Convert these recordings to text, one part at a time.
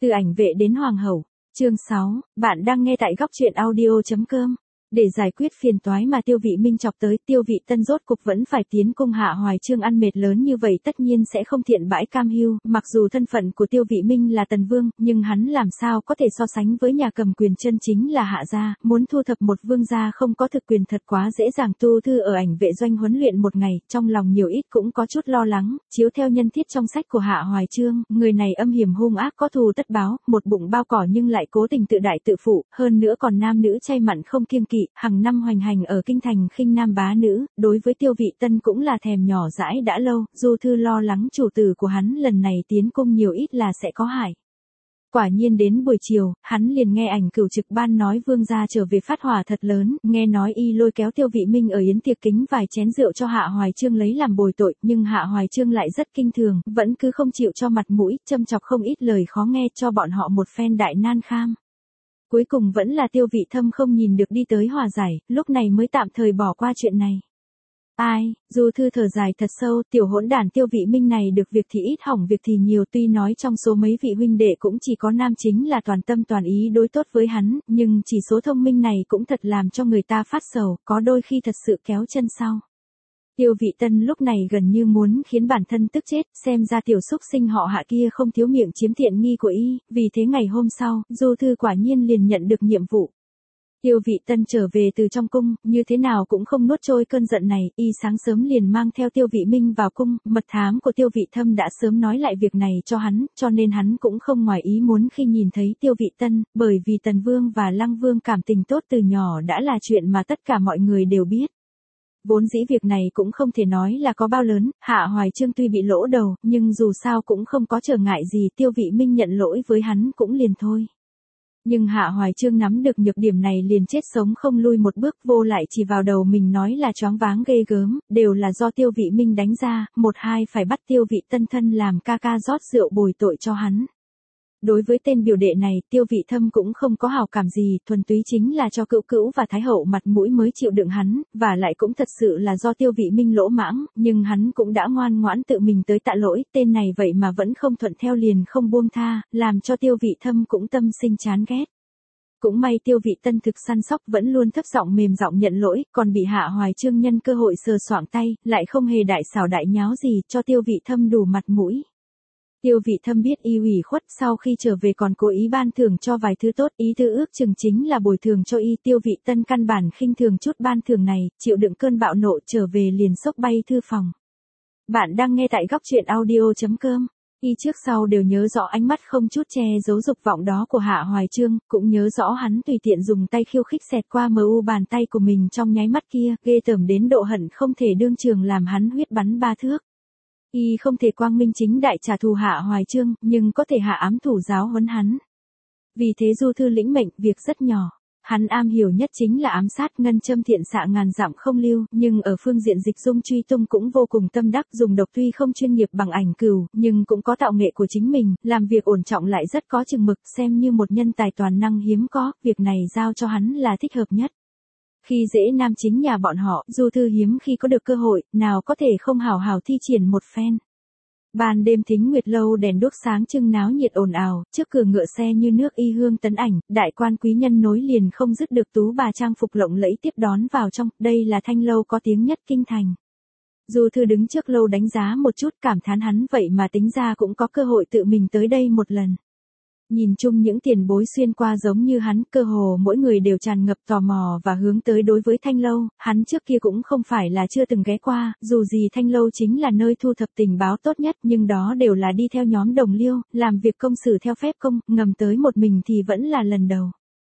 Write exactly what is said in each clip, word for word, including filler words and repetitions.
Từ ảnh vệ đến hoàng hậu. Chương sáu, bạn đang nghe tại góc truyện audio chấm com. Để giải quyết phiền toái mà Tiêu Vị Minh chọc tới, Tiêu Vị Tân rốt cục vẫn phải tiến cung Hạ Hoài Chương ăn mệt lớn như vậy tất nhiên sẽ không thiện bãi cam hưu, mặc dù thân phận của Tiêu Vị Minh là tần vương, nhưng hắn làm sao có thể so sánh với nhà cầm quyền chân chính là Hạ gia, muốn thu thập một vương gia không có thực quyền thật quá dễ dàng. Tu Thư ở ảnh vệ doanh huấn luyện một ngày, trong lòng nhiều ít cũng có chút lo lắng, chiếu theo nhân thiết trong sách của Hạ Hoài Chương, người này âm hiểm hung ác có thù tất báo, một bụng bao cỏ nhưng lại cố tình tự đại tự phụ, hơn nữa còn nam nữ chay mặn không kiêng kỵ, hàng năm hoành hành ở kinh thành khinh nam bá nữ, đối với Tiêu Vị Tân cũng là thèm nhỏ dãi đã lâu. Du Thư lo lắng chủ tử của hắn lần này tiến cung nhiều ít là sẽ có hại. Quả nhiên đến buổi chiều, hắn liền nghe ảnh cửu trực ban nói vương gia trở về phát hỏa thật lớn, nghe nói y lôi kéo Tiêu Vị Minh ở yến tiệc kính vài chén rượu cho Hạ Hoài Chương lấy làm bồi tội, nhưng Hạ Hoài Chương lại rất kinh thường, vẫn cứ không chịu cho mặt mũi, châm chọc không ít lời khó nghe cho bọn họ một phen đại nan kham. Cuối cùng vẫn là Tiêu Vị Thâm không nhìn được đi tới hòa giải, lúc này mới tạm thời bỏ qua chuyện này. Ai, Du Thư thở dài thật sâu, tiểu hỗn đản Tiêu Vị Minh này được việc thì ít hỏng việc thì nhiều, tuy nói trong số mấy vị huynh đệ cũng chỉ có nam chính là toàn tâm toàn ý đối tốt với hắn, nhưng chỉ số thông minh này cũng thật làm cho người ta phát sầu, có đôi khi thật sự kéo chân sau. Tiêu Vị Tân lúc này gần như muốn khiến bản thân tức chết, xem ra tiểu xúc sinh họ Hạ kia không thiếu miệng chiếm tiện nghi của y, vì thế ngày hôm sau, Du Thư quả nhiên liền nhận được nhiệm vụ. Tiêu Vị Tân trở về từ trong cung, như thế nào cũng không nuốt trôi cơn giận này, y sáng sớm liền mang theo Tiêu Vị Minh vào cung, mật thám của Tiêu Vị Thâm đã sớm nói lại việc này cho hắn, cho nên hắn cũng không ngoài ý muốn khi nhìn thấy Tiêu Vị Tân, bởi vì Tần Vương và Lăng Vương cảm tình tốt từ nhỏ đã là chuyện mà tất cả mọi người đều biết. Vốn dĩ việc này cũng không thể nói là có bao lớn, Hạ Hoài Chương tuy bị lỗ đầu, nhưng dù sao cũng không có trở ngại gì, Tiêu Vị Minh nhận lỗi với hắn cũng liền thôi. Nhưng Hạ Hoài Chương nắm được nhược điểm này liền chết sống không lui một bước, vô lại chỉ vào đầu mình nói là choáng váng ghê gớm, đều là do Tiêu Vị Minh đánh ra, một hai phải bắt Tiêu Vị Tân thân làm ca ca rót rượu bồi tội cho hắn. Đối với tên biểu đệ này, Tiêu Vị Thâm cũng không có hảo cảm gì, thuần túy chính là cho cữu cữu và thái hậu mặt mũi mới chịu đựng hắn, và lại cũng thật sự là do Tiêu Vị Minh lỗ mãng, nhưng hắn cũng đã ngoan ngoãn tự mình tới tạ lỗi, tên này vậy mà vẫn không thuận theo liền không buông tha, làm cho Tiêu Vị Thâm cũng tâm sinh chán ghét. Cũng may Tiêu Vị Tân thực săn sóc vẫn luôn thấp giọng mềm giọng nhận lỗi, còn bị Hạ Hoài Chương nhân cơ hội sờ soạng tay, lại không hề đại xảo đại nháo gì, cho Tiêu Vị Thâm đủ mặt mũi. Tiêu Vị Thâm biết y ủy khuất, sau khi trở về còn cố ý ban thưởng cho vài thứ tốt, ý tư ước chừng chính là bồi thường cho y. Tiêu Vị Tân căn bản khinh thường chút ban thưởng này, chịu đựng cơn bạo nộ trở về liền xốc bay thư phòng. Bạn đang nghe tại góc truyện audio chấm com. Y trước sau đều nhớ rõ ánh mắt không chút che giấu dục vọng đó của Hạ Hoài Chương, cũng nhớ rõ hắn tùy tiện dùng tay khiêu khích xẹt qua mờ u bàn tay của mình trong nháy mắt kia, ghê tởm đến độ hận không thể đương trường làm hắn huyết bắn ba thước. Y không thể quang minh chính đại trả thù Hạ Hoài Chương, nhưng có thể hạ ám thủ giáo huấn hắn. Vì thế Du Thư lĩnh mệnh, việc rất nhỏ. Hắn am hiểu nhất chính là ám sát, ngân châm thiện xạ ngàn dặm không lưu, nhưng ở phương diện dịch dung truy tung cũng vô cùng tâm đắc, dùng độc tuy không chuyên nghiệp bằng ảnh cửu, nhưng cũng có tạo nghệ của chính mình, làm việc ổn trọng lại rất có chừng mực, xem như một nhân tài toàn năng hiếm có, việc này giao cho hắn là thích hợp nhất. Khi dễ nam chính nhà bọn họ, Du Thư hiếm khi có được cơ hội, nào có thể không hào hào thi triển một phen. Ban đêm Thính Nguyệt lâu đèn đuốc sáng trưng náo nhiệt ồn ào, trước cửa ngựa xe như nước y hương tấn ảnh, đại quan quý nhân nối liền không dứt được tú bà trang phục lộng lẫy tiếp đón vào trong, đây là thanh lâu có tiếng nhất kinh thành. Du Thư đứng trước lâu đánh giá một chút, cảm thán hắn vậy mà tính ra cũng có cơ hội tự mình tới đây một lần. Nhìn chung những tiền bối xuyên qua giống như hắn, cơ hồ mỗi người đều tràn ngập tò mò và hướng tới đối với thanh lâu, hắn trước kia cũng không phải là chưa từng ghé qua, dù gì thanh lâu chính là nơi thu thập tình báo tốt nhất, nhưng đó đều là đi theo nhóm đồng liêu, làm việc công xử theo phép công, ngầm tới một mình thì vẫn là lần đầu.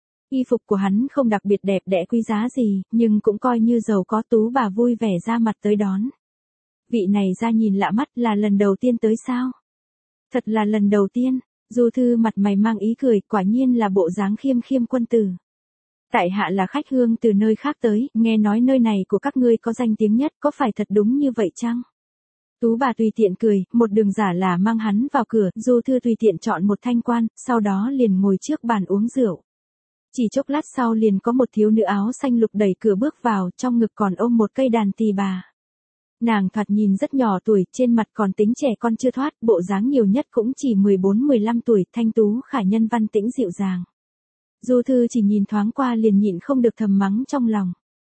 Y phục của hắn không đặc biệt đẹp đẽ quý giá gì, nhưng cũng coi như giàu có, tú bà vui vẻ ra mặt tới đón. Vị này ra nhìn lạ mắt, là lần đầu tiên tới sao? Thật là lần đầu tiên. Du Thư mặt mày mang ý cười, quả nhiên là bộ dáng khiêm khiêm quân tử. Tại hạ là khách hương từ nơi khác tới, nghe nói nơi này của các ngươi có danh tiếng nhất, có phải thật đúng như vậy chăng? Tú bà tùy tiện cười, một đường giả là mang hắn vào cửa, Du Thư tùy tiện chọn một thanh quan, sau đó liền ngồi trước bàn uống rượu. Chỉ chốc lát sau liền có một thiếu nữ áo xanh lục đẩy cửa bước vào, trong ngực còn ôm một cây đàn tỳ bà. Nàng thoạt nhìn rất nhỏ tuổi, trên mặt còn tính trẻ con chưa thoát, bộ dáng nhiều nhất cũng chỉ mười bốn mười lăm tuổi, thanh tú khả nhân văn tĩnh dịu dàng. Du Thư chỉ nhìn thoáng qua liền nhịn không được thầm mắng trong lòng.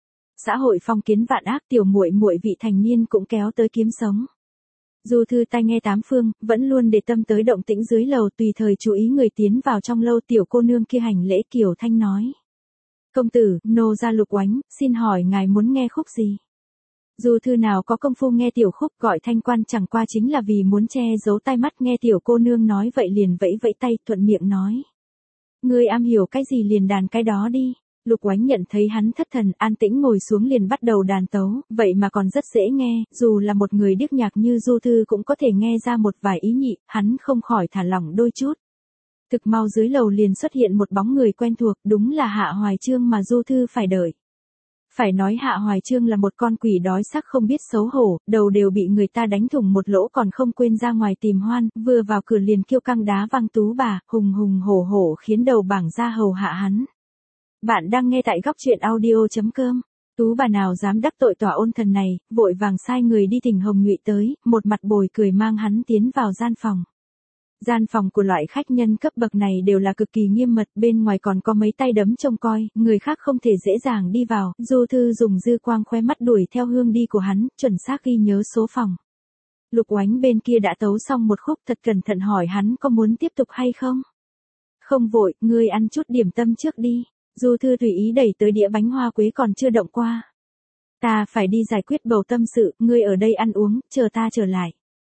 Xã hội phong kiến vạn ác, tiểu muội muội vị thành niên cũng kéo tới kiếm sống. Du Thư tai nghe tám phương, vẫn luôn để tâm tới động tĩnh dưới lầu, tùy thời chú ý người tiến vào trong lâu. Tiểu cô nương kia hành lễ kiều thanh nói. Công tử, nô gia Lục Oánh, xin hỏi ngài muốn nghe khúc gì? Du Thư nào có công phu nghe tiểu khúc, gọi thanh quan chẳng qua chính là vì muốn che giấu tai mắt. Nghe tiểu cô nương nói vậy liền vẫy vẫy tay, thuận miệng nói. Ngươi am hiểu cái gì liền đàn cái đó đi. Lục Oánh nhận thấy hắn thất thần, an tĩnh ngồi xuống liền bắt đầu đàn tấu, vậy mà còn rất dễ nghe, dù là một người điếc nhạc như Du Thư cũng có thể nghe ra một vài ý nhị, hắn không khỏi thả lỏng đôi chút. Thực mau dưới lầu liền xuất hiện một bóng người quen thuộc, đúng là Hạ Hoài Chương mà Du Thư phải đợi. Phải nói Hạ Hoài Chương là một con quỷ đói sắc không biết xấu hổ, đầu đều bị người ta đánh thủng một lỗ còn không quên ra ngoài tìm hoan, vừa vào cửa liền kêu căng đá văng tú bà, hùng hùng hổ hổ khiến đầu bảng ra hầu hạ hắn. Bạn đang nghe tại góc truyện audio chấm com. Tú bà nào dám đắc tội tòa ôn thần này, vội vàng sai người đi thỉnh Hồng Nhụy tới, một mặt bồi cười mang hắn tiến vào gian phòng. Gian phòng của loại khách nhân cấp bậc này đều là cực kỳ nghiêm mật, bên ngoài còn có mấy tay đấm trông coi, người khác không thể dễ dàng đi vào. Du Thư dùng dư quang khoe mắt đuổi theo hương đi của hắn, chuẩn xác ghi nhớ số phòng. Lục Oánh bên kia đã tấu xong một khúc, thật cẩn thận hỏi hắn có muốn tiếp tục hay không. Không vội, ngươi ăn chút điểm tâm trước đi. Du Thư tùy ý đẩy tới đĩa bánh hoa quế còn chưa động qua. Ta phải đi giải quyết bầu tâm sự, ngươi ở đây ăn uống, chờ ta trở lại.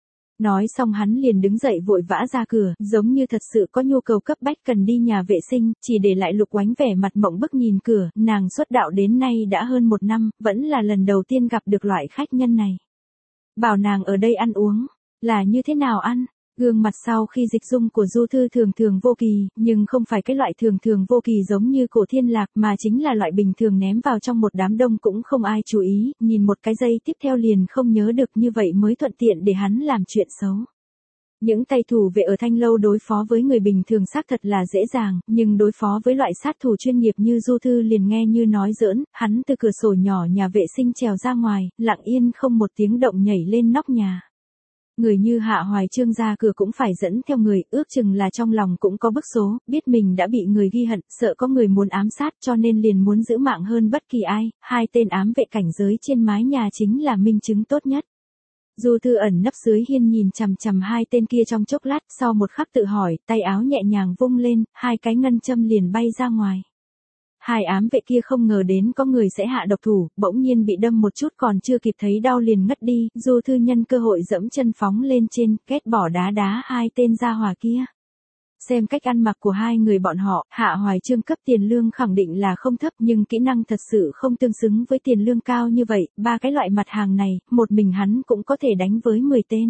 Nói xong hắn liền đứng dậy vội vã ra cửa, giống như thật sự có nhu cầu cấp bách cần đi nhà vệ sinh, chỉ để lại Lục Oánh vẻ mặt mộng bức nhìn cửa. Nàng xuất đạo đến nay đã hơn một năm, vẫn là lần đầu tiên gặp được loại khách nhân này. Bảo nàng ở đây ăn uống, là như thế nào ăn? Gương mặt sau khi dịch dung của Du Thư thường thường vô kỳ, nhưng không phải cái loại thường thường vô kỳ giống như Cổ Thiên Lạc mà chính là loại bình thường ném vào trong một đám đông cũng không ai chú ý, nhìn một cái giây tiếp theo liền không nhớ được, như vậy mới thuận tiện để hắn làm chuyện xấu. Những tay thủ vệ ở Thanh Lâu đối phó với người bình thường xác thật là dễ dàng, nhưng đối phó với loại sát thủ chuyên nghiệp như Du Thư liền nghe như nói giỡn. Hắn từ cửa sổ nhỏ nhà vệ sinh trèo ra ngoài, lặng yên không một tiếng động nhảy lên nóc nhà. Người như Hạ Hoài Chương ra cửa cũng phải dẫn theo người, ước chừng là trong lòng cũng có bức số, biết mình đã bị người ghi hận, sợ có người muốn ám sát cho nên liền muốn giữ mạng hơn bất kỳ ai. Hai tên ám vệ cảnh giới trên mái nhà chính là minh chứng tốt nhất. Du Thư ẩn nấp dưới hiên nhìn chằm chằm hai tên kia trong chốc lát, sau một khắc tự hỏi, tay áo nhẹ nhàng vung lên, hai cái ngân châm liền bay ra ngoài. Hai ám vệ kia không ngờ đến có người sẽ hạ độc thủ, bỗng nhiên bị đâm một chút còn chưa kịp thấy đau liền ngất đi. Du Thư nhân cơ hội dẫm chân phóng lên trên, kết bỏ đá đá hai tên gia hỏa kia. Xem cách ăn mặc của hai người bọn họ, Hạ Hoài Chương cấp tiền lương khẳng định là không thấp nhưng kỹ năng thật sự không tương xứng với tiền lương cao như vậy. Ba cái loại mặt hàng này, một mình hắn cũng có thể đánh với mười tên.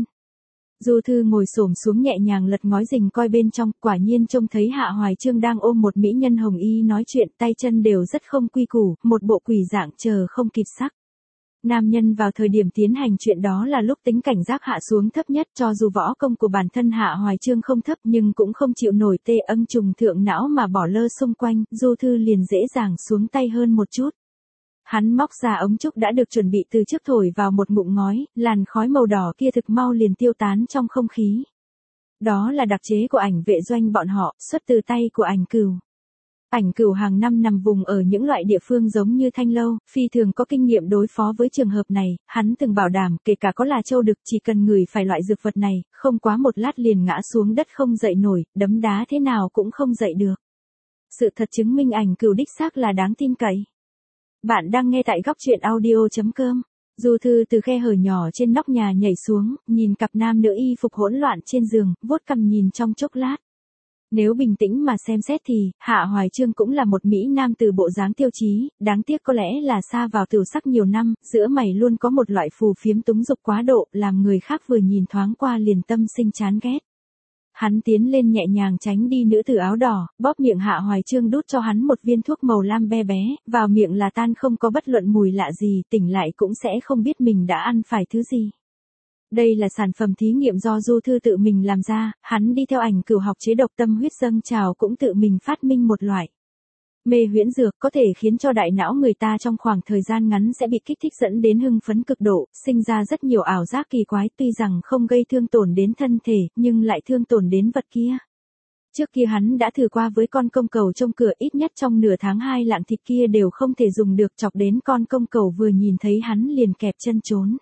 Du Thư ngồi xổm xuống nhẹ nhàng lật ngói rình coi bên trong, quả nhiên trông thấy Hạ Hoài Chương đang ôm một mỹ nhân hồng y nói chuyện, tay chân đều rất không quy củ, một bộ quỷ dạng chờ không kịp sắc. Nam nhân vào thời điểm tiến hành chuyện đó là lúc tính cảnh giác hạ xuống thấp nhất, cho dù võ công của bản thân Hạ Hoài Chương không thấp nhưng cũng không chịu nổi tê âng trùng thượng não mà bỏ lơ xung quanh. Du Thư liền dễ dàng xuống tay hơn một chút. Hắn móc ra ống trúc đã được chuẩn bị từ trước thổi vào một ngụm ngói, làn khói màu đỏ kia thực mau liền tiêu tán trong không khí. Đó là đặc chế của Ảnh Vệ doanh bọn họ, xuất từ tay của Ảnh Cửu. Ảnh Cửu hàng năm nằm vùng ở những loại địa phương giống như Thanh Lâu, phi thường có kinh nghiệm đối phó với trường hợp này. Hắn từng bảo đảm, kể cả có là châu đực, chỉ cần ngửi phải loại dược vật này, không quá một lát liền ngã xuống đất không dậy nổi, đấm đá thế nào cũng không dậy được. Sự thật chứng minh Ảnh Cửu đích xác là đáng tin cậy. Bạn đang nghe tại góc truyện audio chấm com. Du Thư từ khe hở nhỏ trên nóc nhà nhảy xuống, nhìn cặp nam nữ y phục hỗn loạn trên giường, vuốt cằm nhìn trong chốc lát. Nếu bình tĩnh mà xem xét thì, Hạ Hoài Chương cũng là một mỹ nam từ bộ dáng tiêu chí, đáng tiếc có lẽ là xa vào tửu sắc nhiều năm, giữa mày luôn có một loại phù phiếm túng dục quá độ, làm người khác vừa nhìn thoáng qua liền tâm sinh chán ghét. Hắn tiến lên nhẹ nhàng tránh đi nữ tử áo đỏ, bóp miệng Hạ Hoài Chương đút cho hắn một viên thuốc màu lam be bé, vào miệng là tan không có bất luận mùi lạ gì, tỉnh lại cũng sẽ không biết mình đã ăn phải thứ gì. Đây là sản phẩm thí nghiệm do Du Thư tự mình làm ra, hắn đi theo Ảnh Cửu học chế độc tâm huyết dâng trào cũng tự mình phát minh một loại. Mê huyễn dược có thể khiến cho đại não người ta trong khoảng thời gian ngắn sẽ bị kích thích dẫn đến hưng phấn cực độ, sinh ra rất nhiều ảo giác kỳ quái, tuy rằng không gây thương tổn đến thân thể, nhưng lại thương tổn đến vật kia. Trước kia hắn đã thử qua với con công cầu trong cửa, ít nhất trong nửa tháng hai lạng thịt kia đều không thể dùng được, chọc đến con công cầu vừa nhìn thấy hắn liền kẹp chân trốn.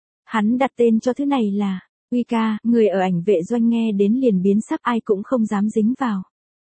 Hắn đặt tên cho thứ này là Wicca, người ở ảnh vệ doanh nghe đến liền biến sắc, ai cũng không dám dính vào.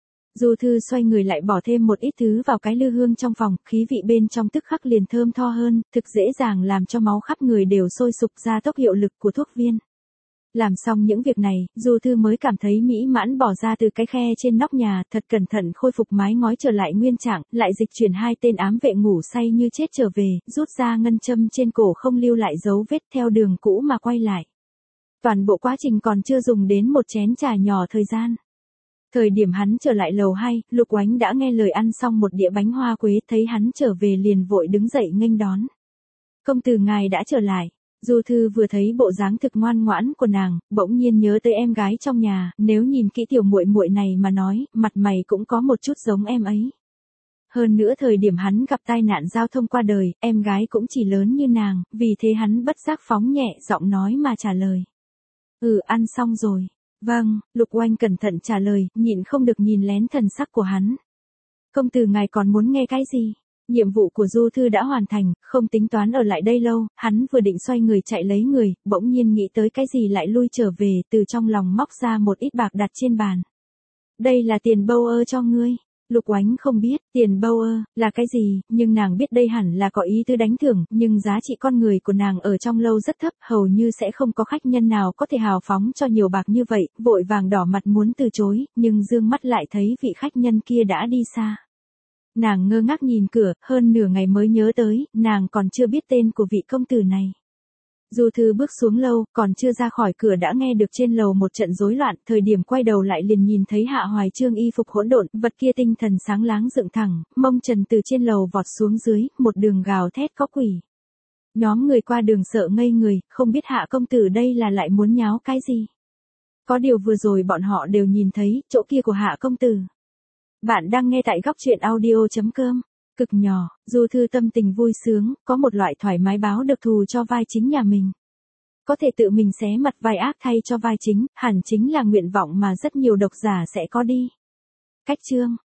Du Thư xoay người lại bỏ thêm một ít thứ vào cái lư hương trong phòng, khí vị bên trong tức khắc liền thơm tho hơn, thực dễ dàng làm cho máu khắp người đều sôi sục ra tốc hiệu lực của thuốc viên. Làm xong những việc này, Du Thư mới cảm thấy mỹ mãn bỏ ra từ cái khe trên nóc nhà, thật cẩn thận khôi phục mái ngói trở lại nguyên trạng, lại dịch chuyển hai tên ám vệ ngủ say như chết trở về, rút ra ngân châm trên cổ không lưu lại dấu vết, theo đường cũ mà quay lại. Toàn bộ quá trình còn chưa dùng đến một chén trà nhỏ thời gian. Thời điểm hắn trở lại lầu hai, Lục Oánh đã nghe lời ăn xong một đĩa bánh hoa quế, thấy hắn trở về liền vội đứng dậy nghênh đón. Công tử ngài đã trở lại. Du Thư vừa thấy bộ dáng thực ngoan ngoãn của nàng, bỗng nhiên nhớ tới em gái trong nhà, nếu nhìn kỹ tiểu muội muội này mà nói, mặt mày cũng có một chút giống em ấy. Hơn nữa thời điểm hắn gặp tai nạn giao thông qua đời, em gái cũng chỉ lớn như nàng, vì thế hắn bất giác phóng nhẹ giọng nói mà trả lời. Ừ, ăn xong rồi. Vâng, Lục Oanh cẩn thận trả lời, nhịn không được nhìn lén thần sắc của hắn. Công tử ngài còn muốn nghe cái gì? Nhiệm vụ của Du Thư đã hoàn thành, không tính toán ở lại đây lâu, hắn vừa định xoay người chạy lấy người, bỗng nhiên nghĩ tới cái gì lại lui trở về, từ trong lòng móc ra một ít bạc đặt trên bàn. Đây là tiền bâu ơ cho ngươi. Lục Oánh không biết tiền bâu ơ là cái gì, nhưng nàng biết đây hẳn là có ý tứ đánh thưởng, nhưng giá trị con người của nàng ở trong lâu rất thấp, hầu như sẽ không có khách nhân nào có thể hào phóng cho nhiều bạc như vậy, vội vàng đỏ mặt muốn từ chối, nhưng dương mắt lại thấy vị khách nhân kia đã đi xa. Nàng ngơ ngác nhìn cửa, hơn nửa ngày mới nhớ tới, nàng còn chưa biết tên của vị công tử này. Du Thư bước xuống lâu, còn chưa ra khỏi cửa đã nghe được trên lầu một trận rối loạn, thời điểm quay đầu lại liền nhìn thấy Hạ Hoài Chương y phục hỗn độn, vật kia tinh thần sáng láng dựng thẳng, mông trần từ trên lầu vọt xuống dưới, một đường gào thét có quỷ. Nhóm người qua đường sợ ngây người, không biết Hạ công tử đây là lại muốn nháo cái gì. Có điều vừa rồi bọn họ đều nhìn thấy, chỗ kia của Hạ công tử. Bạn đang nghe tại góc truyện audio chấm com. Cực nhỏ, Du Thư tâm tình vui sướng, có một loại thoải mái báo được thù cho vai chính nhà mình. Có thể tự mình xé mặt vai ác thay cho vai chính, hẳn chính là nguyện vọng mà rất nhiều độc giả sẽ có đi. Cách chương